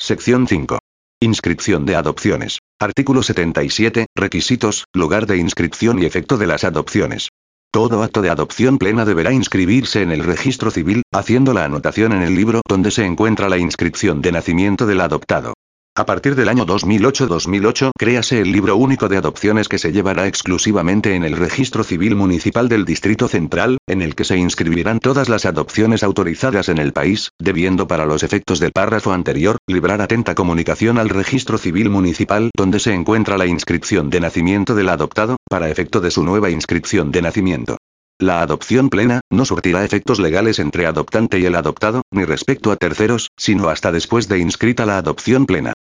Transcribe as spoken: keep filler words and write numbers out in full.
Sección cinco. Inscripción de adopciones. Artículo setenta y siete. Requisitos, lugar de inscripción y efecto de las adopciones. Todo acto de adopción plena deberá inscribirse en el registro civil, haciendo la anotación en el libro donde se encuentra la inscripción de nacimiento del adoptado. A partir del año dos mil ocho-dos mil ocho, créase el Libro Único de Adopciones que se llevará exclusivamente en el Registro Civil Municipal del Distrito Central, en el que se inscribirán todas las adopciones autorizadas en el país, debiendo para los efectos del párrafo anterior, librar atenta comunicación al Registro Civil Municipal donde se encuentra la inscripción de nacimiento del adoptado, para efecto de su nueva inscripción de nacimiento. La adopción plena, no surtirá efectos legales entre adoptante y el adoptado, ni respecto a terceros, sino hasta después de inscrita la adopción plena.